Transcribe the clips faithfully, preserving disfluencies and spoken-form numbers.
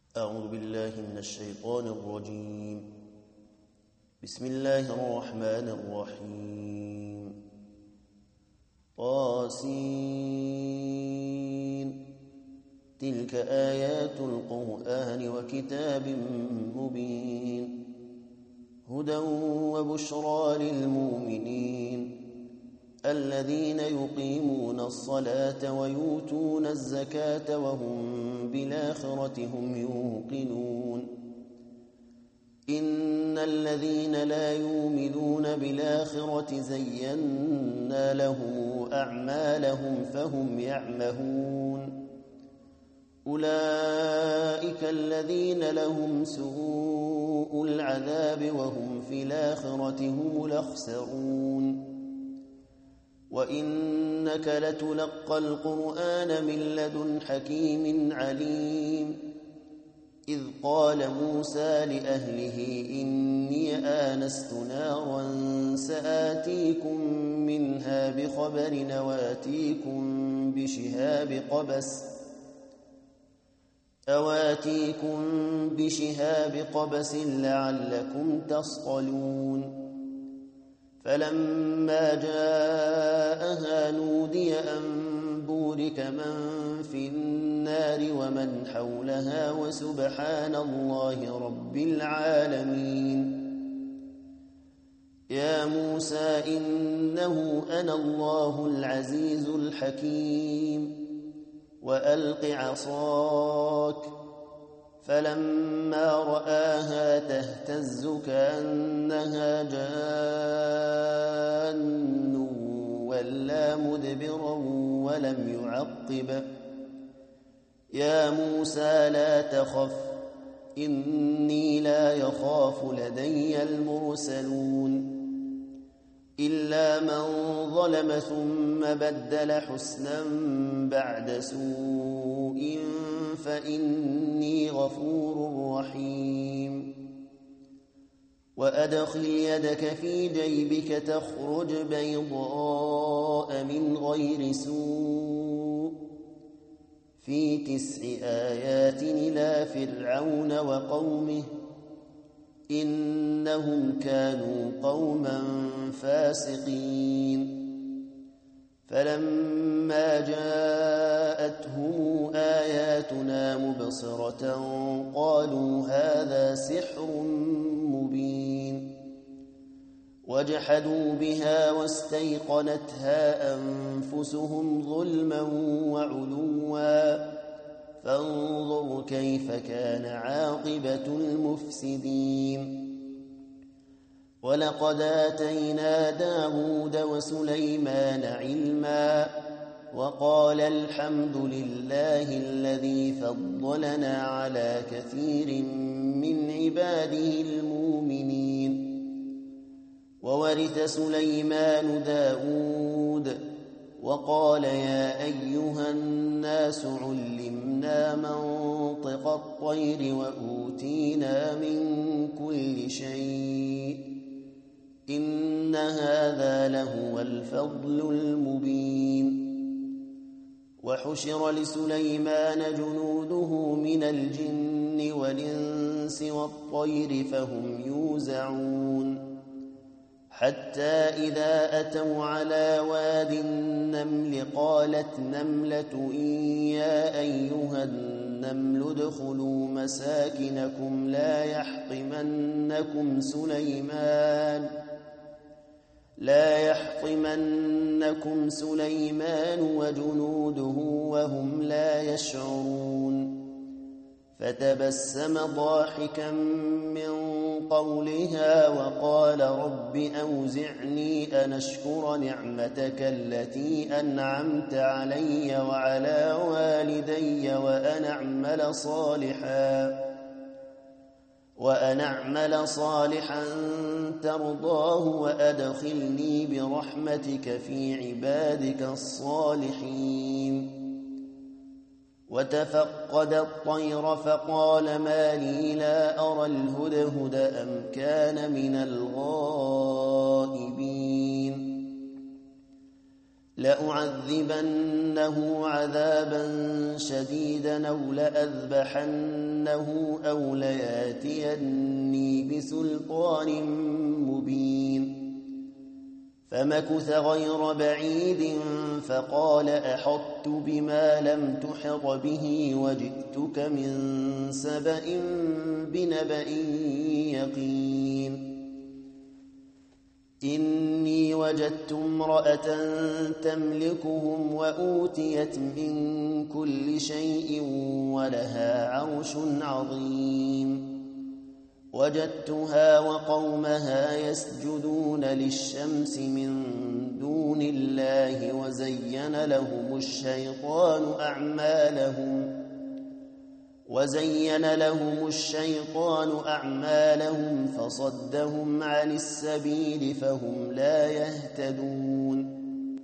أعوذ بالله من الشيطان الرجيم. بسم الله الرحمن الرحيم. طاسين. تلك آيات القرآن وكتاب مبين، هدى وبشرى للمؤمنين الذين يقيمون الصلاة ويؤتون الزكاة وهم بالآخرة هم يوقنون. إن الذين لا يؤمنون بالآخرة زينا لهم أعمالهم فهم يعمهون. أولئك الذين لهم سوء العذاب وهم في الآخرة هم الأخسرون. وإنك لتلقى القرآن من لدن حكيم عليم. إذ قال موسى لأهله إني آنست نارا سآتيكم منها بخبر وآتيكم بشهاب قبس أواتيكم بشهاب قبس لعلكم تصطلون. فلما جاءها نودي أن بورك من في النار ومن حولها وسبحان الله رب العالمين. يا موسى إنه أنا الله العزيز الحكيم. وألق عصاك. فلما رآها تهتز كأنها جان ولا مدبرا ولم يعقب. يا موسى لا تخف إني لا يخاف لدي المرسلون. إلا من ظلم ثم بدل حسنا بعد سوء فإني غفور رحيم. وأدخل يدك في جيبك تخرج بيضاء من غير سوء في تسع آيات إلى فرعون وقومه إنهم كانوا قوما فاسقين. فلما جاءتهم آياتنا مبصرة قالوا هذا سحر مبين. وجحدوا بها واستيقنتها أنفسهم ظلما وعلوا فانظر كيف كان عاقبة المفسدين. ولقد آتينا داود وسليمان علما وقال الحمد لله الذي فضلنا على كثير من عباده المؤمنين. وورث سليمان داود وقال يا أيها الناس علمنا منطق الطير وأوتينا من كل شيء إن هذا لهو الفضل المبين. وحشر لسليمان جنوده من الجن والإنس والطير فهم يوزعون. حتى إذا أتوا على واد النمل قالت نملة يا أيها النمل ادخلوا مساكنكم لا يحطمنكم سليمان لا يحطمنكم سليمان وجنوده وهم لا يشعرون. فتبسم ضاحكا من قولها وقال رب أوزعني أن أشكر نعمتك التي أنعمت علي وعلى والدي وأن أعمل صالحا وأن أعمل صالحا ترضاه وأدخلني برحمتك في عبادك الصالحين. وتفقد الطير فقال ما لي لا أرى الهدهد أم كان من الغائبين. لأعذبنه عذابا شديدا أو لأذبحنه أو لياتيني بسلطان مبين فمكث غير بعيد فقال أحطت بما لم تحط به وجئتك من سبأ بنبأ يقين إني وجدت امرأة تملكهم وأوتيت من كل شيء ولها عرش عظيم وجدتها وقومها يسجدون للشمس من دون الله وزين لهم الشيطان أعمالهم وزين لهم الشيطان أعمالهم فصدهم عن السبيل فهم لا يهتدون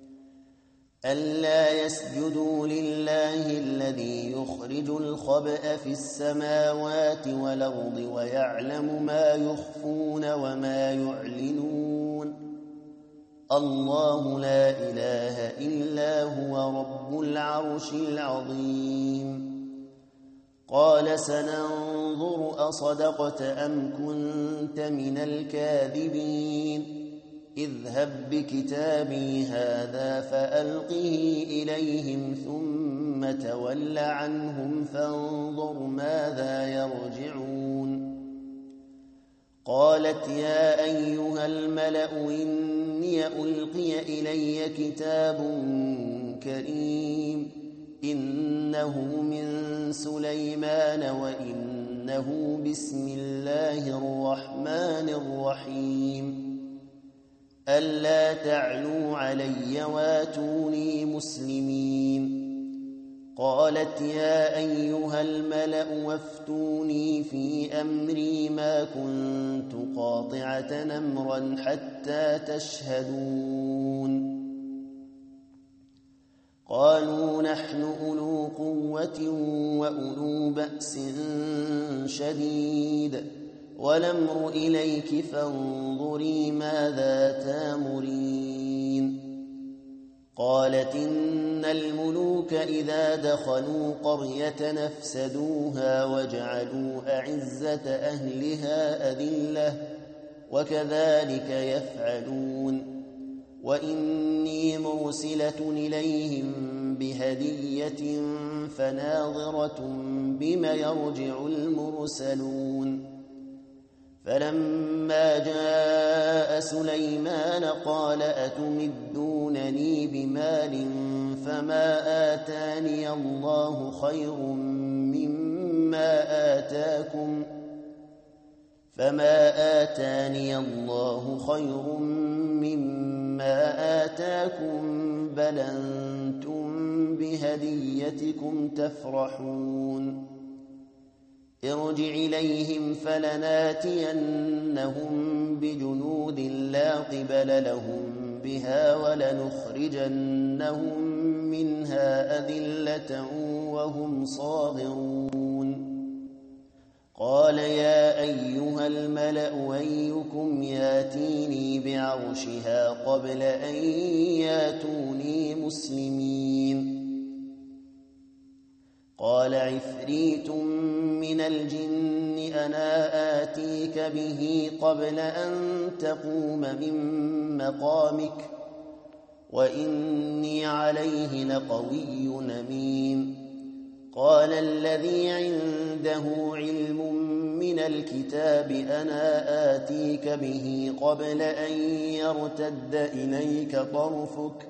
ألا يسجدوا لله الذي يخرج الخبأ في السماوات والأرض ويعلم ما يخفون وما يعلنون الله لا إله إلا هو رب العرش العظيم قال سننظر أصدقت أم كنت من الكاذبين اذهب بكتابي هذا فألقه إليهم ثم تول عنهم فانظر ماذا يرجعون قالت يا أيها الملأ إني ألقي إلي كتاب كريم إنه من سليمان وإنه بسم الله الرحمن الرحيم ألا تعلوا علي واتوني مسلمين قالت يا أيها الملأ وافتوني في أمري ما كنت قاطعة أمرا حتى تشهدون قالوا نحن أولو قوة وأولو بأس شديد والأمر إليك فانظري ماذا تامرين قالت إن الملوك إذا دخلوا قرية نفسدوها وجعلوا أعزة أهلها أذلة وكذلك يفعلون وإني مرسلة إليهم بهدية فناظرة بما يرجع المرسلون فلما جاء سليمان قال أتمدونني بمال فما آتاني الله خير مما آتاكم فما آتاني الله خير مما آتاكم بل أنتم بهديتكم تفرحون ارجع إليهم فلناتينهم بجنود لا قبل لهم بها ولنخرجنهم منها أذلة وهم صاغرون قال يا أيها الملأ أيكم ياتيني بعرشها قبل أن ياتوني مسلمين قال عفريت من الجن أنا آتيك به قبل أن تقوم من مقامك وإني عليه لقوي أمين قال الذي عنده علم من الكتاب أنا آتيك به قبل أن يرتد إليك طرفك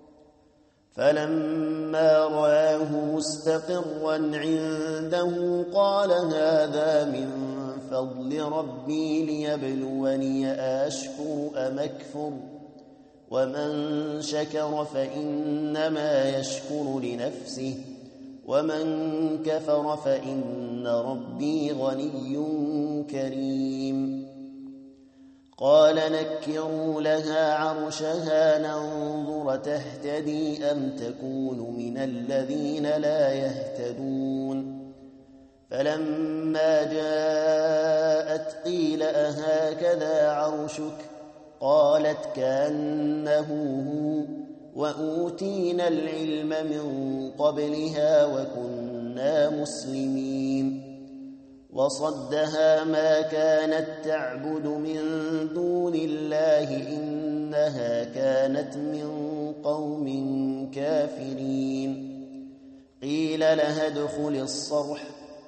فلما رآه مستقرا عنده قال هذا من فضل ربي ليبلوني أشكر أم أكفر ومن شكر فإنما يشكر لنفسه ومن كفر فإن ربي غني كريم قال نكروا لها عرشها ننظر تهتدي أم تكون من الذين لا يهتدون فلما جاءت قيل أهكذا عرشك قالت كأنه هو وأوتينا العلم من قبلها وكنا مسلمين وصدها ما كانت تعبد من دون الله إنها كانت من قوم كافرين قيل لها ادخل الصرح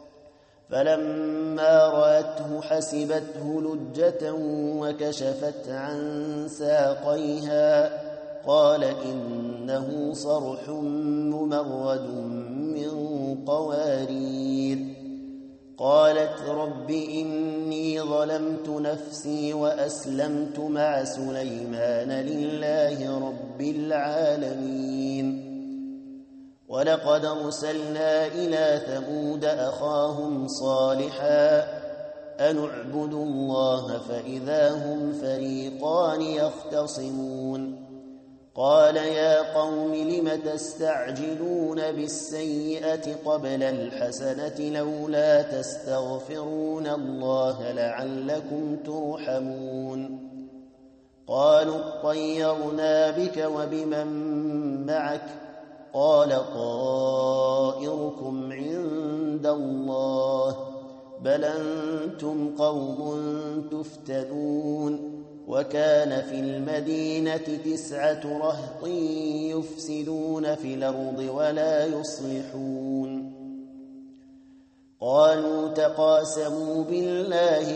فلما رأته حسبته لجة وكشفت عن ساقيها قال إنه صرح ممرد من قوارير قالت رب إني ظلمت نفسي وأسلمت مع سليمان لله رب العالمين ولقد أرسلنا إلى ثمود أخاهم صالحا أن اعبدوا الله فإذا هم فريقان يختصمون قال يا قوم لم تستعجلون بالسيئة قبل الحسنة لولا تستغفرون الله لعلكم ترحمون قالوا اطيرنا بك وبمن معك قال طائركم عند الله بل أنتم قوم تفتنون وكان في المدينة تسعة رهط يفسدون في الأرض ولا يصلحون قالوا تقاسموا بالله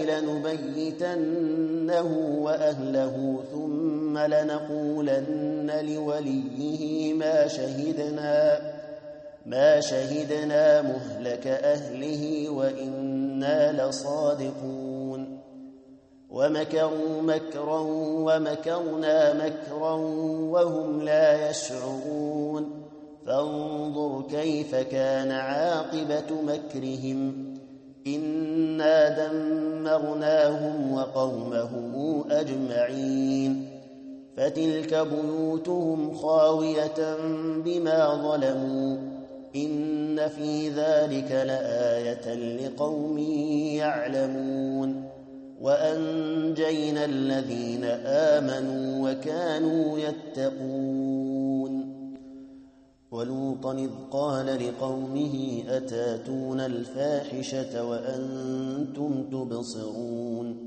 لنبيتنه وأهله ثم لنقولن لوليه ما شهدنا ما شهدنا مهلك أهله وإنا لصادقون ومكروا مكرا ومكرنا مكرا وهم لا يشعرون فانظر كيف كان عاقبة مكرهم إنا دمرناهم وقومهم أجمعين فتلك بيوتهم خاوية بما ظلموا إن في ذلك لآية لقوم يعلمون وأنجينا الذين آمنوا وكانوا يتقون ولوطا إذ قال لقومه أتاتون الفاحشة وأنتم تبصرون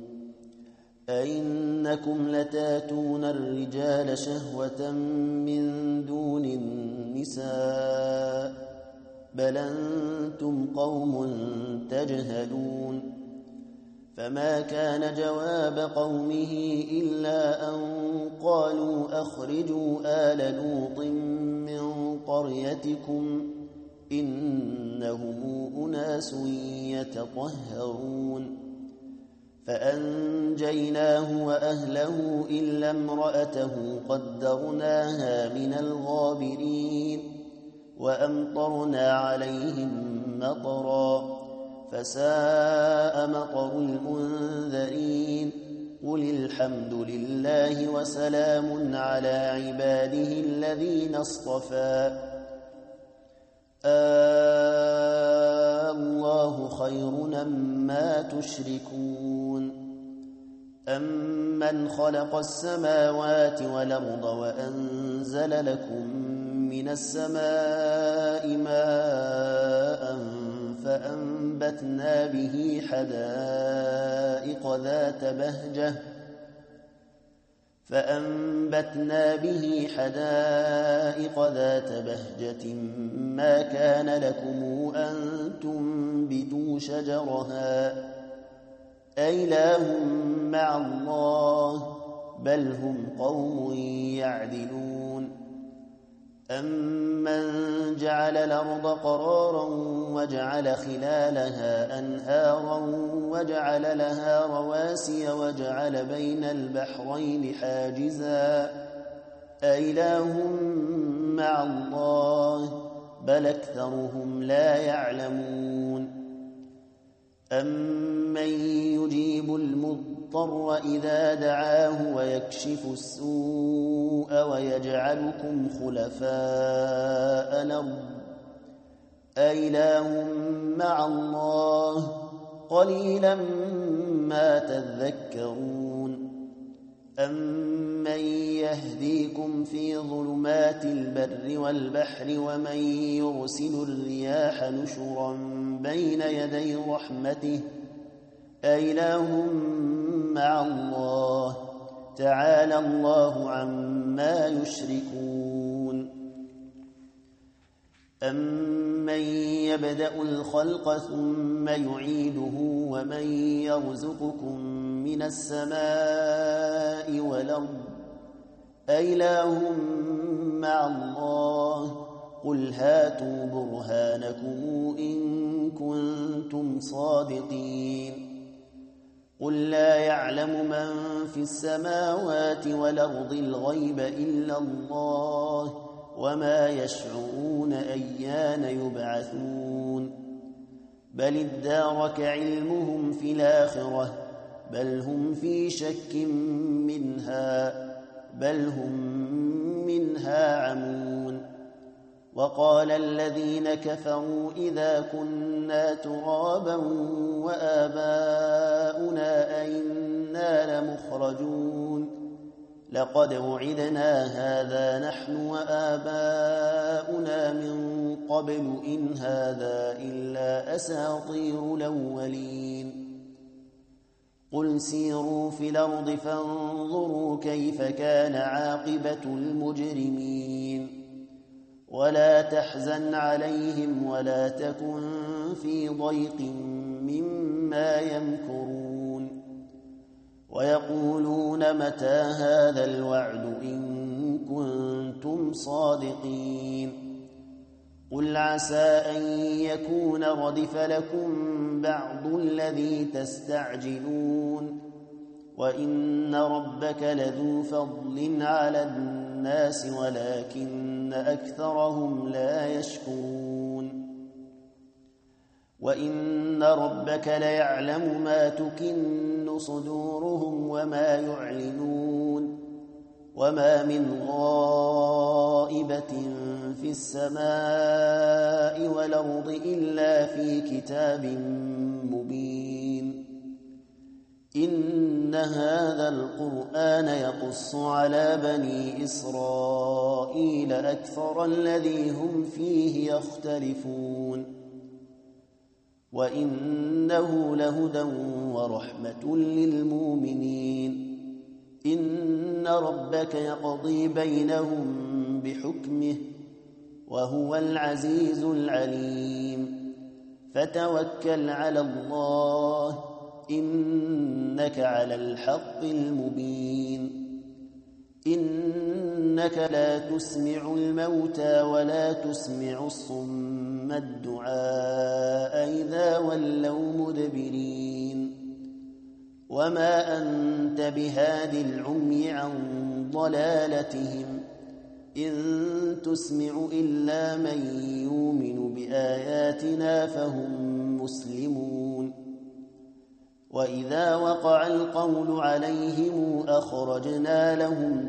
أئنكم لتاتون الرجال شهوة من دون النساء بل أنتم قوم تجهلون فما كان جواب قومه إلا أن قالوا أخرجوا آل لوط من قريتكم إنهم أناس يتطهرون فأنجيناه وأهله إلا امرأته قدرناها من الغابرين وأمطرنا عليهم مطرا فساء مطر المنذرين قل الحمد لله وسلام على عباده الذين اصطفى آه الله خير أما تشركون أمن خلق السماوات والأرض وأنزل لكم من السماء ماء فأنبتنا به حدائق ذات بهجة فأنبتنا به حدائق ذات بهجة ما كان لكم أن تنبتوا شجرها أإله مع الله بل هم قوم يعدلون أمن جعل الأرض قرارا وجعل خلالها أنهارا وجعل لها رواسي وجعل بين البحرين حاجزا أإله مع الله بل أكثرهم لا يعلمون أمن يجيب المضطر إذا دعاه ويكشف السوء ويجعلكم خلفاء الأرض أإله مع الله قليلا ما تذكرون أَمَّن يَهْدِيكُمْ فِي ظُلُمَاتِ الْبَرِّ وَالْبَحْرِ وَمَن يُرْسِلُ الرِّيَاحَ نُشُرًا بَيْنَ يَدَيْ رَحْمَتِهِ أَإِلَٰهٌ مَّعَ اللَّهِ تَعَالَى اللَّهُ عَمَّا يُشْرِكُونَ أَمَّن يَبْدَأُ الْخَلْقَ ثُمَّ يُعِيدُهُ وَمَن يَرْزُقُكُم مِّنَ السَّمَاءِ وَالْأَرْضِ أَإِلَٰهٌ مَّعَ اللَّهِ قُلْ هَاتُوا بُرْهَانَكُمْ إِن كُنتُمْ صَادِقِينَ قُل لَّا يَعْلَمُ مَن فِي السَّمَاوَاتِ وَالْأَرْضِ الْغَيْبَ إِلَّا اللَّهُ وَمَا يَشْعُرُونَ أَيَّانَ يُبْعَثُونَ بَلِ ادَّارَكَ عِلْمُهُمْ فِي الْآخِرَةِ بَلْ هُمْ فِي شَكٍّ مِّنْهَا بَلْ هُمْ مِنْهَا عَمُونَ وَقَالَ الَّذِينَ كَفَرُوا إِذَا كُنَّا تُرَابًا وَآبَاؤُنَا أَئِنَّا لَمُخْرَجُونَ لَقَدْ وُعِدْنَا هَٰذَا نَحْنُ وَآبَاؤُنَا مِن قَبْلُ إِنْ هَٰذَا إِلَّا أَسَاطِيرُ الْأَوَّلِينَ قُلْ سِيرُوا فِي الْأَرْضِ فَانظُرُوا كَيْفَ كَانَ عَاقِبَةُ الْمُجْرِمِينَ وَلَا تَحْزَنْ عَلَيْهِمْ وَلَا تَكُنْ فِي ضَيْقٍ مِّمَّا يَمْكُرُونَ وَيَقُولُونَ مَتَىٰ هَٰذَا الْوَعْدُ إِن كُنتُمْ صَادِقِينَ قُلْ عَسَىٰ أَن يَكُونَ رَدِفَ لَكُم بَعْضُ الَّذِي تَسْتَعْجِلُونَ وَإِنَّ رَبَّكَ لَذُو فَضْلٍ عَلَى النَّاسِ وَلَٰكِنَّ أَكْثَرَهُمْ لا يَشْكُرُونَ وَإِنَّ رَبَّكَ لَيَعْلَمُ مَا تُكِنُّ صُدُورُهُمْ وَمَا يُعْلِنُونَ وَمَا مِنْ غَائِبَةٍ فِي السَّمَاءِ وَالْأَرْضِ إِلَّا فِي كِتَابٍ مُّبِينٍ إِنَّ هَٰذَا الْقُرْآنَ يَقُصُّ عَلَىٰ بَنِي إِسْرَائِيلَ أَكْثَرَ الَّذِي هُمْ فِيهِ يَخْتَلِفُونَ وَإِنَّهُ لَهُدًى وَرَحْمَةٌ لِّلْمُؤْمِنِينَ إِنَّ رَبَّكَ يَقْضِي بَيْنَهُم بِحُكْمِهِ وَهُوَ الْعَزِيزُ الْعَلِيمُ فَتَوَكَّلْ عَلَى اللَّهِ إِنَّكَ عَلَى الْحَقِّ الْمُبِينِ إِنَّكَ لَا تُسْمِعُ الْمَوْتَىٰ وَلَا تُسْمِعُ الصُّمَّ الدُّعَاءَ إِذَا وَلَّوْا مُدْبِرِينَ وَمَا أَنتَ بِهَادِ الْعُمْيِ عَن ضَلَالَتِهِمْ إِن تُسْمِعُ إِلَّا مَن يُؤْمِنُ بِآيَاتِنَا فَهُم مُّسْلِمُونَ وَإِذَا وَقَعَ الْقَوْلُ عَلَيْهِمْ أَخْرَجْنَا لَهُمْ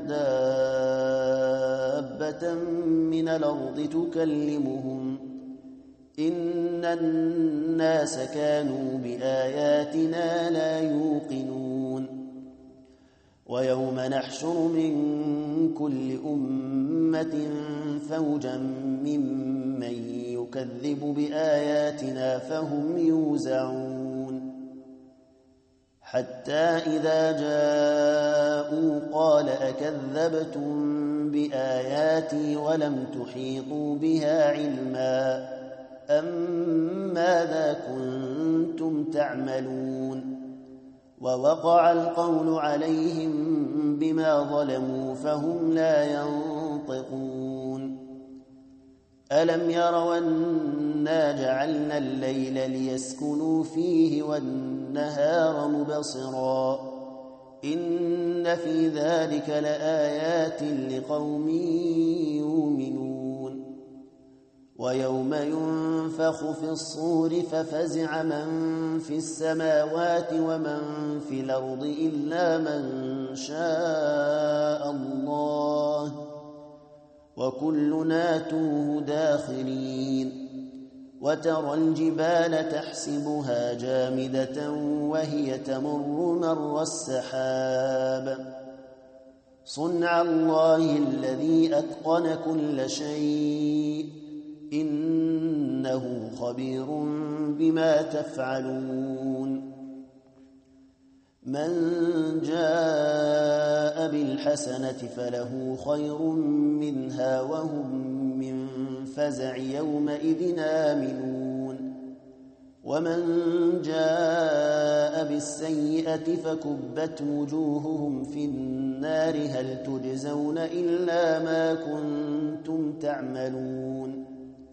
دَابَّةً مِّنَ الْأَرْضِ تُكَلِّمُهُمْ إِنَّ النَّاسَ كَانُوا بِآيَاتِنَا لَا يُوقِنُونَ وَيَوْمَ نَحْشُرُ مِن كُلِّ أُمَّةٍ فَوْجًا مِّمَّن يُكَذِّبُ بِآيَاتِنَا فَهُمْ يُوزَعُونَ حَتَّىٰ إِذَا جَاءُوا قَالَ أَكَذَّبْتُم بِآيَاتِي وَلَمْ تُحِيطُوا بِهَا عِلْمًا أَم مَّاذَا كُنتُمْ تَعْمَلُونَ وَوَقَعَ الْقَوْلُ عَلَيْهِم بِمَا ظَلَمُوا فَهُمْ لَا يَنطِقُونَ أَلَمْ يَرَوْا أَنَّا جَعَلْنَا اللَّيْلَ لِيَسْكُنُوا فِيهِ وَالنَّهَارَ مُبْصِرًا إِنَّ فِي ذَلِكَ لَآيَاتٍ لِقَوْمٍ يُؤْمِنُونَ وَيَوْمَ يُنفَخُ فِي الصُّورِ فَفَزِعَ مَن فِي السَّمَاوَاتِ وَمَن فِي الْأَرْضِ إِلَّا مَن شَاءَ اللَّهُ وَكُلُّنَا آتُوهُ دَاخِرِينَ وَتَرَى الْجِبَالَ تَحْسَبُهَا جَامِدَةً وَهِيَ تَمُرُّ مَرَّ السَّحَابِ صنع الله الذي أتقن كل شيء إنه خبير بما تفعلون من جاء بالحسنة فله خير منها وهم من فزع يومئذ آمنون ومن جاء بالسيئة فكبت وجوههم في النار هل تجزون إلا ما كنتم تعملون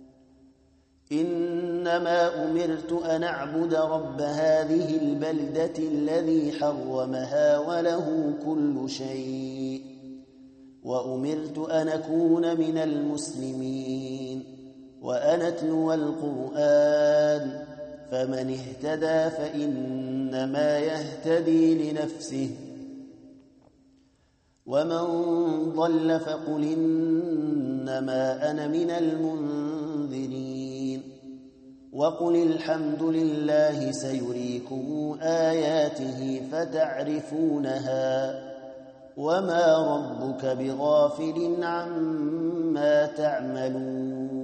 إنما أمرت أن أعبد رب هذه البلدة الذي حرمها وله كل شيء وأمرت أن أكون من المسلمين وأن أتلو القرآن فمن اهتدى فإنما يهتدي لنفسه ومن ضل فقل إنما أنا من المنذرين وقل الحمد لله سيريكم آياته فتعرفونها وما ربك بغافل عما تعملون